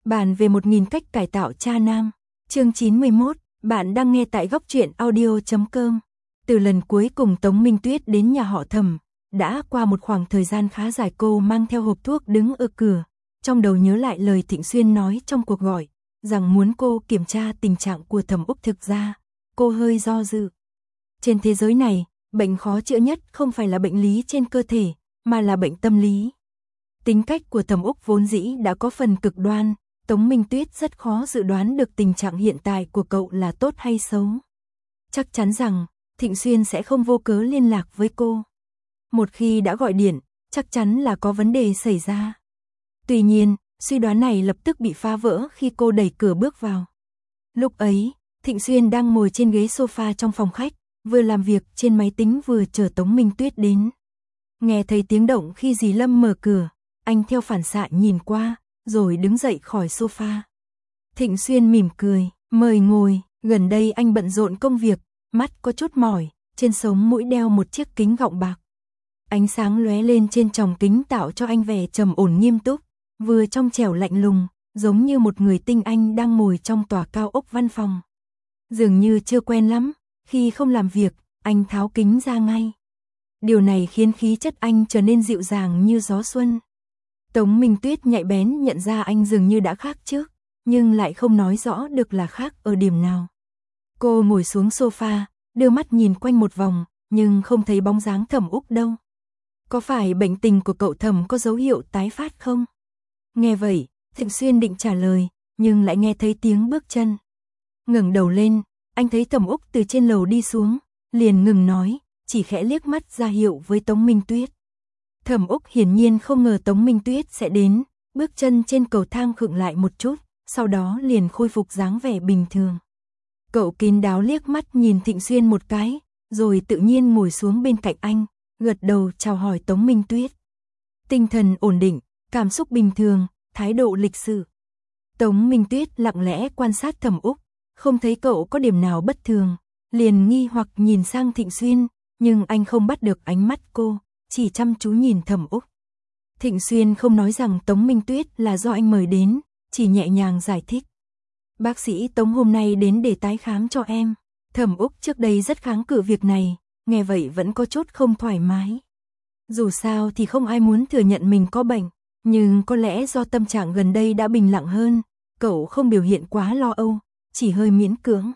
Bàn về 1000 cách cải tạo cha nam. Chương 91, bạn đang nghe tại góc truyện audio.com. Từ lần cuối cùng Tống Minh Tuyết đến nhà họ Thẩm, đã qua một khoảng thời gian khá dài. Cô mang theo hộp thuốc đứng ở cửa, trong đầu nhớ lại lời Thịnh Xuyên nói trong cuộc gọi, rằng muốn cô kiểm tra tình trạng của Thẩm Úc. Thực ra, cô hơi do dự. Trên thế giới này, bệnh khó chữa nhất không phải là bệnh lý trên cơ thể, mà là bệnh tâm lý. Tính cách của Thẩm Úc vốn dĩ đã có phần cực đoan, Tống Minh Tuyết rất khó dự đoán được tình trạng hiện tại của cậu là tốt hay xấu. Chắc chắn rằng, Thịnh Xuyên sẽ không vô cớ liên lạc với cô. Một khi đã gọi điện, chắc chắn là có vấn đề xảy ra. Tuy nhiên, suy đoán này lập tức bị phá vỡ khi cô đẩy cửa bước vào. Lúc ấy, Thịnh Xuyên đang ngồi trên ghế sofa trong phòng khách, vừa làm việc trên máy tính vừa chờ Tống Minh Tuyết đến. Nghe thấy tiếng động khi dì Lâm mở cửa, anh theo phản xạ nhìn qua, rồi đứng dậy khỏi sofa. Thịnh Xuyên mỉm cười, mời ngồi. Gần đây anh bận rộn công việc, mắt có chút mỏi, trên sống mũi đeo một chiếc kính gọng bạc. Ánh sáng lóe lên trên tròng kính tạo cho anh vẻ trầm ổn nghiêm túc, vừa trong trẻo lạnh lùng, giống như một người tinh anh đang ngồi trong tòa cao ốc văn phòng. Dường như chưa quen lắm, khi không làm việc, anh tháo kính ra ngay. Điều này khiến khí chất anh trở nên dịu dàng như gió xuân. Tống Minh Tuyết nhạy bén nhận ra anh dường như đã khác trước, nhưng lại không nói rõ được là khác ở điểm nào. Cô ngồi xuống sofa, đưa mắt nhìn quanh một vòng, nhưng không thấy bóng dáng Thẩm Úc đâu. Có phải bệnh tình của cậu Thẩm có dấu hiệu tái phát không? Nghe vậy, Thịnh Xuyên định trả lời, nhưng lại nghe thấy tiếng bước chân. Ngẩng đầu lên, anh thấy Thẩm Úc từ trên lầu đi xuống, liền ngừng nói, chỉ khẽ liếc mắt ra hiệu với Tống Minh Tuyết. Thẩm Úc hiển nhiên không ngờ Tống Minh Tuyết sẽ đến, bước chân trên cầu thang khựng lại một chút, sau đó liền khôi phục dáng vẻ bình thường. Cậu kín đáo liếc mắt nhìn Thịnh Xuyên một cái, rồi tự nhiên ngồi xuống bên cạnh anh, gật đầu chào hỏi Tống Minh Tuyết. Tinh thần ổn định, cảm xúc bình thường, thái độ lịch sự. Tống Minh Tuyết lặng lẽ quan sát Thẩm Úc, không thấy cậu có điểm nào bất thường, liền nghi hoặc nhìn sang Thịnh Xuyên, nhưng anh không bắt được ánh mắt cô, chỉ chăm chú nhìn Thẩm Úc. Thịnh Xuyên không nói rằng Tống Minh Tuyết là do anh mời đến, chỉ nhẹ nhàng giải thích. Bác sĩ Tống hôm nay đến để tái khám cho em. Thẩm Úc trước đây rất kháng cự việc này, nghe vậy vẫn có chút không thoải mái. Dù sao thì không ai muốn thừa nhận mình có bệnh, nhưng có lẽ do tâm trạng gần đây đã bình lặng hơn, cậu không biểu hiện quá lo âu, chỉ hơi miễn cưỡng.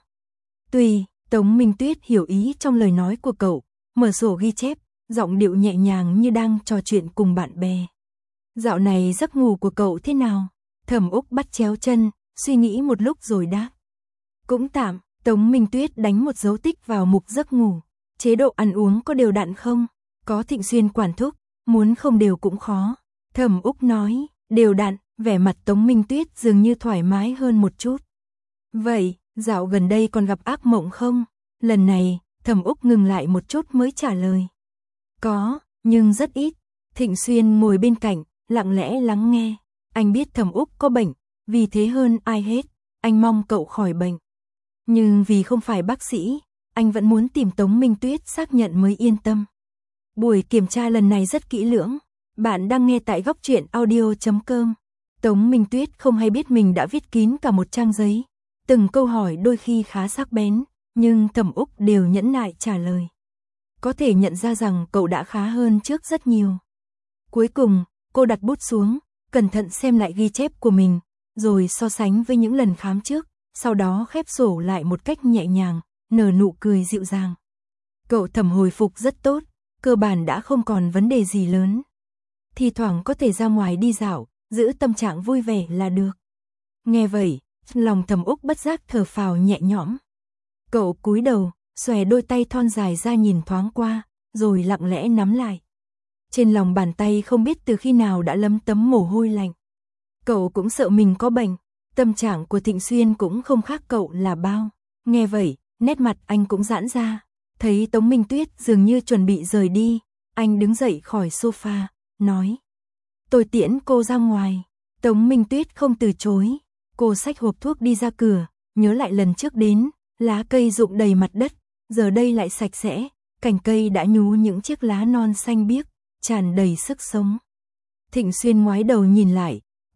Tống Minh Tuyết hiểu ý trong lời nói của cậu, mở sổ ghi chép, giọng điệu nhẹ nhàng như đang trò chuyện cùng bạn bè. Dạo này giấc ngủ của cậu thế nào? Thẩm Úc bắt chéo chân, suy nghĩ một lúc rồi đáp. Cũng tạm. Tống Minh Tuyết đánh một dấu tích vào mục giấc ngủ. Chế độ ăn uống có đều đặn không? Có Thịnh Xuyên quản thúc, muốn không đều cũng khó. Thẩm Úc nói, đều đặn, vẻ mặt Tống Minh Tuyết dường như thoải mái hơn một chút. Vậy, dạo gần đây còn gặp ác mộng không? Lần này, Thẩm Úc ngừng lại một chút mới trả lời. Có, nhưng rất ít. Thịnh Xuyên ngồi bên cạnh, lặng lẽ lắng nghe. Anh biết Thẩm Úc có bệnh, vì thế hơn ai hết, anh mong cậu khỏi bệnh. Nhưng vì không phải bác sĩ, anh vẫn muốn tìm Tống Minh Tuyết xác nhận mới yên tâm. Buổi kiểm tra lần này rất kỹ lưỡng. Bạn đang nghe tại góc truyện audio.com. Tống Minh Tuyết không hay biết mình đã viết kín cả một trang giấy. Từng câu hỏi đôi khi khá sắc bén, nhưng Thẩm Úc đều nhẫn nại trả lời. Có thể nhận ra rằng cậu đã khá hơn trước rất nhiều. Cuối cùng, cô đặt bút xuống, cẩn thận xem lại ghi chép của mình, rồi so sánh với những lần khám trước, sau đó khép sổ lại một cách nhẹ nhàng, nở nụ cười dịu dàng. Cậu Thẩm hồi phục rất tốt, cơ bản đã không còn vấn đề gì lớn. Thì thoảng có thể ra ngoài đi dạo, giữ tâm trạng vui vẻ là được. Nghe vậy, lòng Thẩm Úc bất giác thở phào nhẹ nhõm. Cậu cúi đầu, xòe đôi tay thon dài ra nhìn thoáng qua, rồi lặng lẽ nắm lại. Trên lòng bàn tay không biết từ khi nào đã lấm tấm mồ hôi lạnh. Cậu cũng sợ mình có bệnh, tâm trạng của Thịnh Xuyên cũng không khác cậu là bao. Nghe vậy, nét mặt anh cũng giãn ra, thấy Tống Minh Tuyết dường như chuẩn bị rời đi, anh đứng dậy khỏi sofa, nói. Tôi tiễn cô ra ngoài. Tống Minh Tuyết không từ chối, cô xách hộp thuốc đi ra cửa, nhớ lại lần trước đến, lá cây rụng đầy mặt đất, giờ đây lại sạch sẽ, cành cây đã nhú những chiếc lá non xanh biếc, tràn đầy sức sống. Thịnh Xuyên ngoái đầu nhìn lại,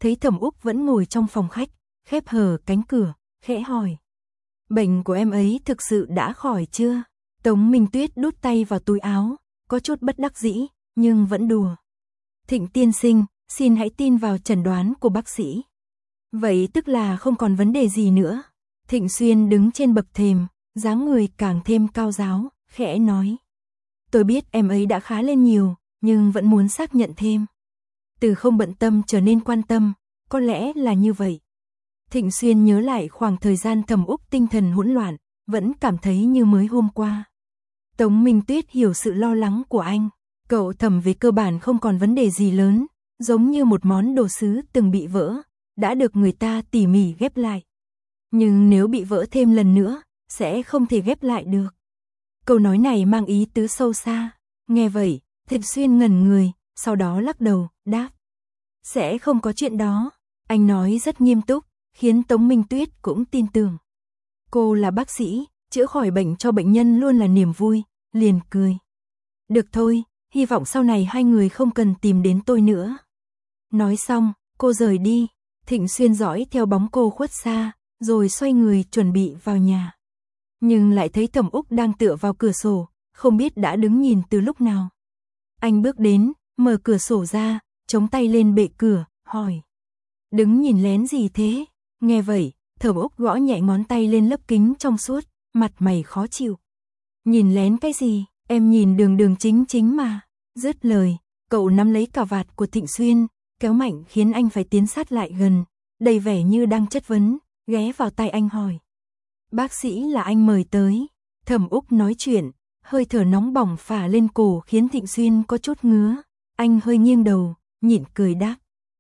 thấy Thẩm Úc vẫn ngồi trong phòng khách, khép hờ cánh cửa, khẽ hỏi. Bệnh của em ấy thực sự đã khỏi chưa? Tống Minh Tuyết đút tay vào túi áo, có chút bất đắc dĩ, nhưng vẫn đùa. Thịnh tiên sinh, xin hãy tin vào chẩn đoán của bác sĩ. Vậy tức là không còn vấn đề gì nữa. Thịnh Xuyên đứng trên bậc thềm, dáng người càng thêm cao ráo, khẽ nói. Tôi biết em ấy đã khá lên nhiều, nhưng vẫn muốn xác nhận thêm. Từ không bận tâm trở nên quan tâm, có lẽ là như vậy. Thịnh Xuyên nhớ lại khoảng thời gian Thẩm Úc tinh thần hỗn loạn, vẫn cảm thấy như mới hôm qua. Tống Minh Tuyết hiểu sự lo lắng của anh. Cậu Thẩm về cơ bản không còn vấn đề gì lớn, giống như một món đồ sứ từng bị vỡ, đã được người ta tỉ mỉ ghép lại. Nhưng nếu bị vỡ thêm lần nữa, sẽ không thể ghép lại được. Câu nói này mang ý tứ sâu xa. Nghe vậy, Thịnh Xuyên ngẩn người, sau đó lắc đầu, đáp. Sẽ không có chuyện đó. Anh nói rất nghiêm túc, khiến Tống Minh Tuyết cũng tin tưởng. Cô là bác sĩ, chữa khỏi bệnh cho bệnh nhân luôn là niềm vui, liền cười. Được thôi, hy vọng sau này hai người không cần tìm đến tôi nữa. Nói xong, cô rời đi. Thịnh Xuyên dõi theo bóng cô khuất xa, rồi xoay người chuẩn bị vào nhà. Nhưng lại thấy Thẩm Úc đang tựa vào cửa sổ, không biết đã đứng nhìn từ lúc nào. Anh bước đến, mở cửa sổ ra, chống tay lên bệ cửa, hỏi. Đứng nhìn lén gì thế? Nghe vậy, Thẩm Úc gõ nhẹ ngón tay lên lớp kính trong suốt, mặt mày khó chịu. Nhìn lén cái gì? Em nhìn đường đường chính chính mà. Dứt lời, cậu nắm lấy cà vạt của Thịnh Xuyên, kéo mạnh khiến anh phải tiến sát lại gần, đầy vẻ như đang chất vấn, ghé vào tai anh hỏi. Bác sĩ là anh mời tới. Thẩm Úc nói chuyện, hơi thở nóng bỏng phả lên cổ khiến Thịnh Xuyên có chút ngứa. Anh hơi nghiêng đầu, nhịn cười đáp.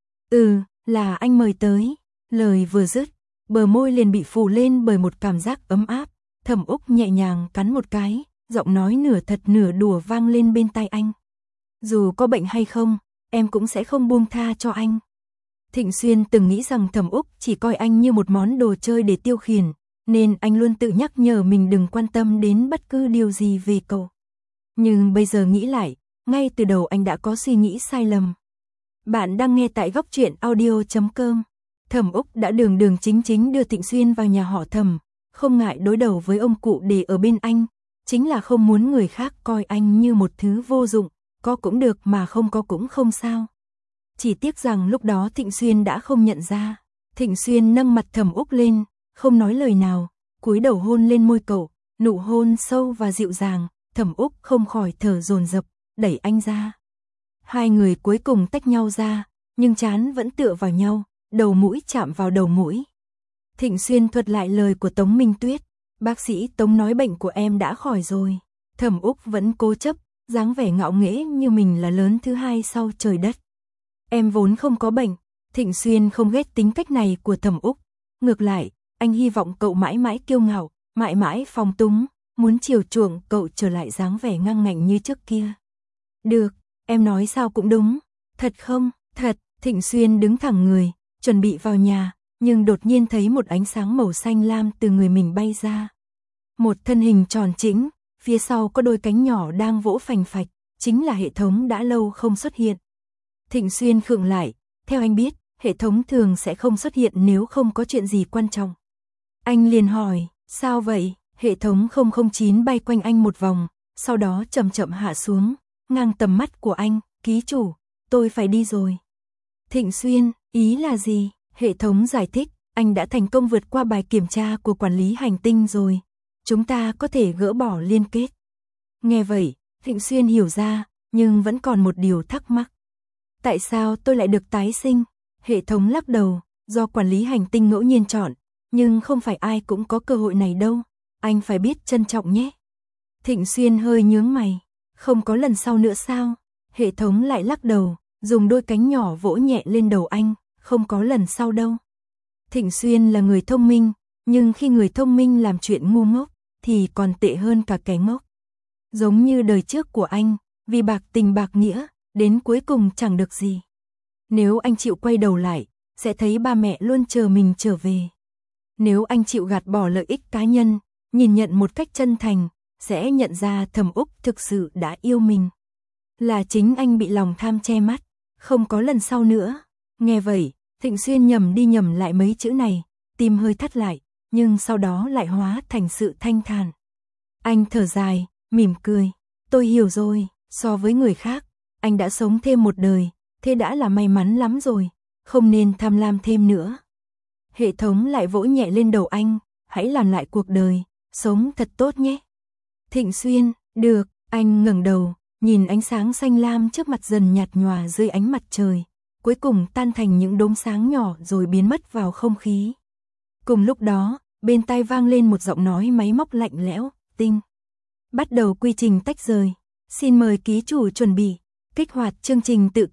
Là anh mời tới. Lời vừa dứt, bờ môi liền bị phủ lên bởi một cảm giác ấm áp. Thẩm Úc nhẹ nhàng cắn một cái, giọng nói nửa thật nửa đùa vang lên bên tai anh. Dù có bệnh hay không, em cũng sẽ không buông tha cho anh. Thịnh Xuyên từng nghĩ rằng Thẩm Úc chỉ coi anh như một món đồ chơi để tiêu khiển, nên anh luôn tự nhắc nhở mình đừng quan tâm đến bất cứ điều gì về cậu. Nhưng bây giờ nghĩ lại, ngay từ đầu anh đã có suy nghĩ sai lầm. Bạn đang nghe tại góc truyện audio.com. Thẩm Úc đã đường đường chính chính đưa Thịnh Xuyên vào nhà họ Thẩm, không ngại đối đầu với ông cụ để ở bên anh, chính là không muốn người khác coi anh như một thứ vô dụng, có cũng được mà không có cũng không sao. Chỉ tiếc rằng lúc đó Thịnh Xuyên đã không nhận ra. Thịnh Xuyên nâng mặt Thẩm Úc lên, không nói lời nào, cúi đầu hôn lên môi cậu, nụ hôn sâu và dịu dàng. Thẩm Úc không khỏi thở dồn dập, đẩy anh ra. Hai người cuối cùng tách nhau ra, nhưng trán vẫn tựa vào nhau, đầu mũi chạm vào đầu mũi. Thịnh Xuyên thuật lại lời của Tống Minh Tuyết. Bác sĩ Tống nói bệnh của em đã khỏi rồi. Thẩm Úc vẫn cố chấp, dáng vẻ ngạo nghễ như mình là lớn thứ hai sau trời đất. Em vốn không có bệnh. Thịnh Xuyên không ghét tính cách này của Thẩm Úc. Ngược lại, anh hy vọng cậu mãi mãi kiêu ngạo, mãi mãi phóng túng, muốn chiều chuộng cậu trở lại dáng vẻ ngang ngạnh như trước kia. Được, em nói sao cũng đúng. Thật không? Thật. Thịnh Xuyên đứng thẳng người, chuẩn bị vào nhà, nhưng đột nhiên thấy một ánh sáng màu xanh lam từ người mình bay ra. Một thân hình tròn trĩnh, phía sau có đôi cánh nhỏ đang vỗ phành phạch, chính là hệ thống đã lâu không xuất hiện. Thịnh Xuyên khựng lại, theo anh biết, hệ thống thường sẽ không xuất hiện nếu không có chuyện gì quan trọng. Anh liền hỏi, sao vậy? Hệ thống 009 bay quanh anh một vòng, sau đó chậm chậm hạ xuống, ngang tầm mắt của anh, ký chủ, tôi phải đi rồi. Thịnh Xuyên, ý là gì? Hệ thống giải thích, anh đã thành công vượt qua bài kiểm tra của quản lý hành tinh rồi. Chúng ta có thể gỡ bỏ liên kết. Nghe vậy, Thịnh Xuyên hiểu ra, nhưng vẫn còn một điều thắc mắc. Tại sao tôi lại được tái sinh? Hệ thống lắc đầu, do quản lý hành tinh ngẫu nhiên chọn, nhưng không phải ai cũng có cơ hội này đâu. Anh phải biết trân trọng nhé. Thịnh Xuyên hơi nhướng mày. Không có lần sau nữa sao? Hệ thống lại lắc đầu, dùng đôi cánh nhỏ vỗ nhẹ lên đầu anh. Không có lần sau đâu. Thịnh Xuyên là người thông minh, nhưng khi người thông minh làm chuyện ngu ngốc, thì còn tệ hơn cả kẻ ngốc. Giống như đời trước của anh, vì bạc tình bạc nghĩa, đến cuối cùng chẳng được gì. Nếu anh chịu quay đầu lại, sẽ thấy ba mẹ luôn chờ mình trở về. Nếu anh chịu gạt bỏ lợi ích cá nhân, nhìn nhận một cách chân thành, sẽ nhận ra Thẩm Úc thực sự đã yêu mình. Là chính anh bị lòng tham che mắt, không có lần sau nữa. Nghe vậy, Thịnh Xuyên nhầm đi nhầm lại mấy chữ này, tim hơi thắt lại, nhưng sau đó lại hóa thành sự thanh thản. Anh thở dài, mỉm cười. Tôi hiểu rồi, so với người khác, anh đã sống thêm một đời, thế đã là may mắn lắm rồi, không nên tham lam thêm nữa. Hệ thống lại vỗ nhẹ lên đầu anh, hãy làm lại cuộc đời, sống thật tốt nhé. Thịnh Xuyên, được, anh ngẩng đầu, nhìn ánh sáng xanh lam trước mặt dần nhạt nhòa dưới ánh mặt trời, cuối cùng tan thành những đốm sáng nhỏ rồi biến mất vào không khí. Cùng lúc đó, bên tai vang lên một giọng nói máy móc lạnh lẽo, tinh. Bắt đầu quy trình tách rời, xin mời ký chủ chuẩn bị, kích hoạt chương trình tự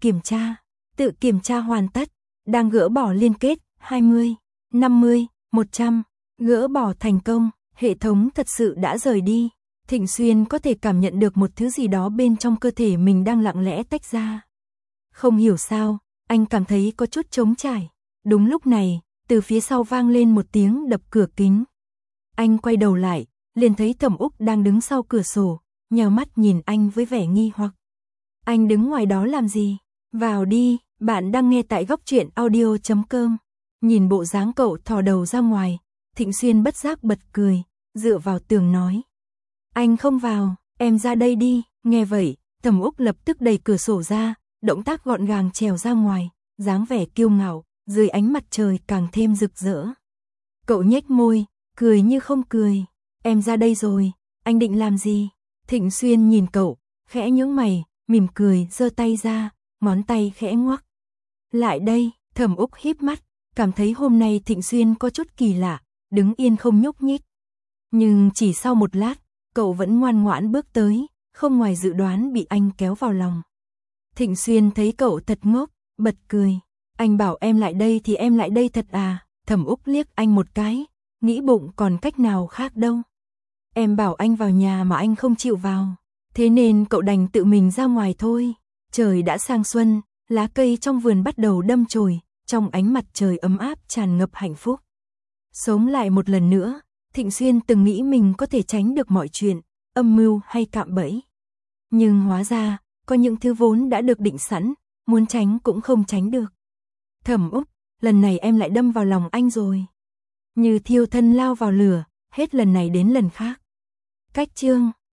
kiểm tra hoàn tất, đang gỡ bỏ liên kết, 20, 50, 100, gỡ bỏ thành công, hệ thống thật sự đã rời đi. Thịnh Xuyên có thể cảm nhận được một thứ gì đó bên trong cơ thể mình đang lặng lẽ tách ra. Không hiểu sao, anh cảm thấy có chút trống trải. Đúng lúc này, từ phía sau vang lên một tiếng đập cửa kính. Anh quay đầu lại, liền thấy Thẩm Úc đang đứng sau cửa sổ, nhào mắt nhìn anh với vẻ nghi hoặc. Anh đứng ngoài đó làm gì? Vào đi, bạn đang nghe tại Góc Truyện Audio.com. Nhìn bộ dáng cậu thò đầu ra ngoài, Thịnh Xuyên bất giác bật cười, dựa vào tường nói. Anh không vào, em ra đây đi. Nghe vậy, Thẩm Úc lập tức đẩy cửa sổ ra, động tác gọn gàng trèo ra ngoài, dáng vẻ kiêu ngạo, dưới ánh mặt trời càng thêm rực rỡ. Cậu nhếch môi, cười như không cười. Em ra đây rồi, anh định làm gì? Thịnh Xuyên nhìn cậu, khẽ nhướng mày, mỉm cười giơ tay ra, ngón tay khẽ ngoắc. Lại đây, Thẩm Úc híp mắt, cảm thấy hôm nay Thịnh Xuyên có chút kỳ lạ, đứng yên không nhúc nhích. Nhưng chỉ sau một lát, cậu vẫn ngoan ngoãn bước tới, không ngoài dự đoán bị anh kéo vào lòng. Thịnh Xuyên thấy cậu thật ngốc, bật cười. Anh bảo em lại đây thì em lại đây thật à? Thẩm Úc liếc anh một cái, nghĩ bụng còn cách nào khác đâu. Em bảo anh vào nhà mà anh không chịu vào, thế nên cậu đành tự mình ra ngoài thôi. Trời đã sang xuân, lá cây trong vườn bắt đầu đâm chồi, trong ánh mặt trời ấm áp tràn ngập hạnh phúc. Sống lại một lần nữa, Thịnh Xuyên từng nghĩ mình có thể tránh được mọi chuyện, âm mưu hay cạm bẫy. Nhưng hóa ra, có những thứ vốn đã được định sẵn, muốn tránh cũng không tránh được. Thẩm Úc, lần này em lại đâm vào lòng anh rồi. Như thiêu thân lao vào lửa, hết lần này đến lần khác. Cách chương